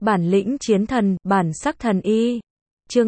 Bản lĩnh chiến thần, bản sắc thần y. Chương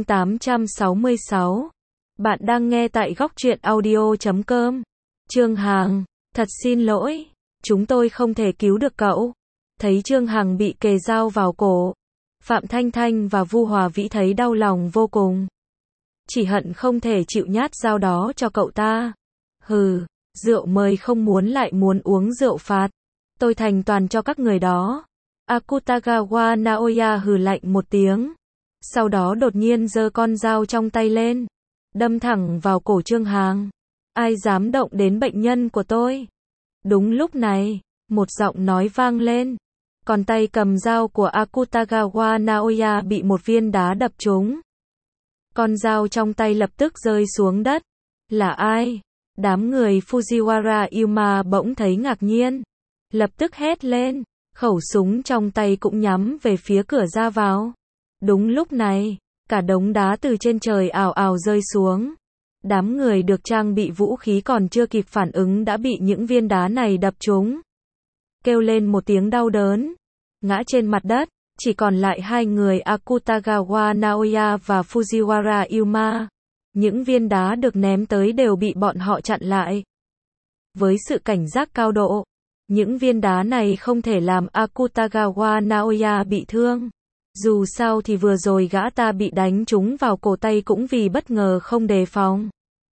866. Bạn đang nghe tại góc truyện audio.com. Trương Hằng, thật xin lỗi, chúng tôi không thể cứu được cậu. Thấy Trương Hằng bị kề dao vào cổ, Phạm Thanh Thanh và Vu Hòa Vĩ thấy đau lòng vô cùng. Chỉ hận không thể chịu nhát dao đó cho cậu ta. Hừ, rượu mời không muốn lại muốn uống rượu phạt. Tôi thành toàn cho các người đó. Akutagawa Naoya hừ lạnh một tiếng. Sau đó đột nhiên giơ con dao trong tay lên, đâm thẳng vào cổ Trương Hằng. Ai dám động đến bệnh nhân của tôi? Đúng lúc này, một giọng nói vang lên. Còn tay cầm dao của Akutagawa Naoya bị một viên đá đập trúng. Con dao trong tay lập tức rơi xuống đất. Là ai? Đám người Fujiwara Yuma bỗng thấy ngạc nhiên, lập tức hét lên, khẩu súng trong tay cũng nhắm về phía cửa ra vào. Đúng lúc này, cả đống đá từ trên trời ào ào rơi xuống. Đám người được trang bị vũ khí còn chưa kịp phản ứng đã bị những viên đá này đập trúng. Kêu lên một tiếng đau đớn, ngã trên mặt đất, chỉ còn lại hai người Akutagawa Naoya và Fujiwara Yuma. Những viên đá được ném tới đều bị bọn họ chặn lại. Với sự cảnh giác cao độ, những viên đá này không thể làm Akutagawa Naoya bị thương. Dù sao thì vừa rồi gã ta bị đánh trúng vào cổ tay cũng vì bất ngờ không đề phòng.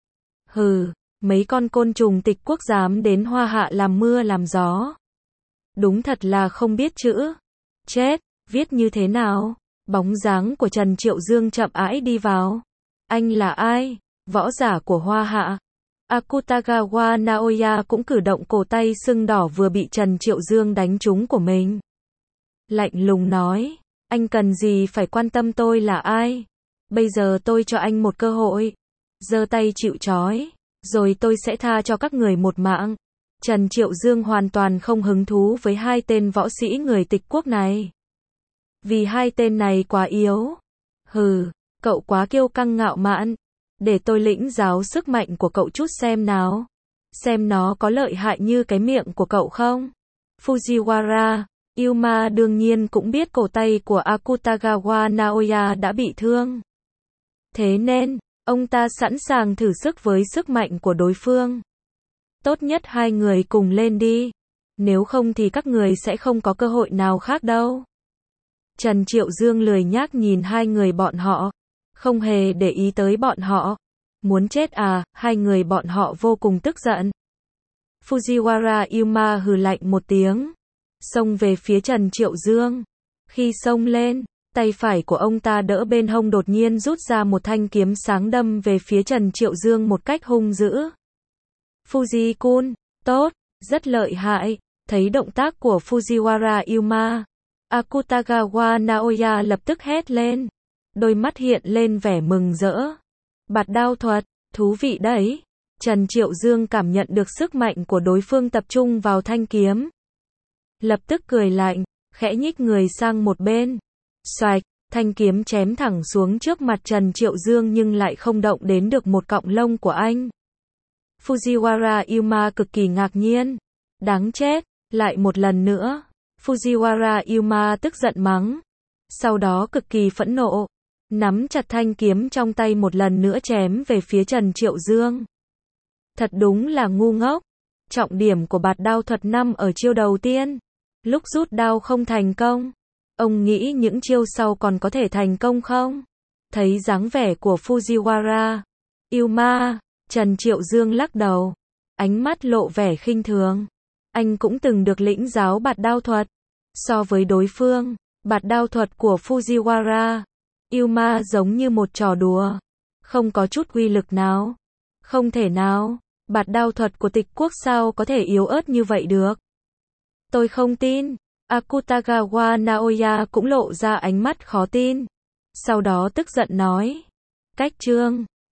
Hừ, mấy con côn trùng tịch quốc dám đến Hoa Hạ làm mưa làm gió. Đúng thật là không biết chữ. Chết, viết như thế nào? Bóng dáng của Trần Triệu Dương chậm rãi đi vào. Anh là ai? Võ giả của Hoa Hạ. Akutagawa Naoya cũng cử động cổ tay sưng đỏ vừa bị Trần Triệu Dương đánh trúng của mình. Lạnh lùng nói, anh cần gì phải quan tâm tôi là ai? Bây giờ tôi cho anh một cơ hội. Giơ tay chịu trói, rồi tôi sẽ tha cho các người một mạng. Trần Triệu Dương hoàn toàn không hứng thú với hai tên võ sĩ người tịch quốc này. Vì hai tên này quá yếu. Hừ, cậu quá kiêu căng ngạo mạn. Để tôi lĩnh giáo sức mạnh của cậu chút xem nào. Xem nó có lợi hại như cái miệng của cậu không? Fujiwara Yuma đương nhiên cũng biết cổ tay của Akutagawa Naoya đã bị thương. Thế nên, ông ta sẵn sàng thử sức với sức mạnh của đối phương. Tốt nhất hai người cùng lên đi. Nếu không thì các người sẽ không có cơ hội nào khác đâu. Trần Triệu Dương lười nhác nhìn hai người bọn họ, không hề để ý tới bọn họ. Muốn chết à? Hai người bọn họ vô cùng tức giận. Fujiwara Yuma hừ lạnh một tiếng, xông về phía Trần Triệu Dương. Khi xông lên, tay phải của ông ta đỡ bên hông đột nhiên rút ra một thanh kiếm sáng đâm về phía Trần Triệu Dương một cách hung dữ. Fuji-kun, tốt, rất lợi hại. Thấy động tác của Fujiwara Yuma, Akutagawa Naoya lập tức hét lên. Đôi mắt hiện lên vẻ mừng rỡ. Bạt đao thuật, thú vị đấy. Trần Triệu Dương cảm nhận được sức mạnh của đối phương tập trung vào thanh kiếm. Lập tức cười lạnh, khẽ nhích người sang một bên. Xoạch, thanh kiếm chém thẳng xuống trước mặt Trần Triệu Dương nhưng lại không động đến được một cọng lông của anh. Fujiwara Yuma cực kỳ ngạc nhiên. Đáng chết, lại một lần nữa. Fujiwara Yuma tức giận mắng. Sau đó cực kỳ phẫn nộ, nắm chặt thanh kiếm trong tay một lần nữa chém về phía Trần Triệu Dương. Thật đúng là ngu ngốc. Trọng điểm của bạt đao thuật nằm ở chiêu đầu tiên. Lúc rút đao không thành công, ông nghĩ những chiêu sau còn có thể thành công không? Thấy dáng vẻ của Fujiwara Yuma, Trần Triệu Dương lắc đầu, ánh mắt lộ vẻ khinh thường. Anh cũng từng được lĩnh giáo bạt đao thuật. So với đối phương, bạt đao thuật của Fujiwara Yuma giống như một trò đùa, không có chút uy lực nào. Không thể nào, bạt đao thuật của tịch quốc sao có thể yếu ớt như vậy được? Tôi không tin. Akutagawa Naoya cũng lộ ra ánh mắt khó tin. Sau đó tức giận nói. Cách Trương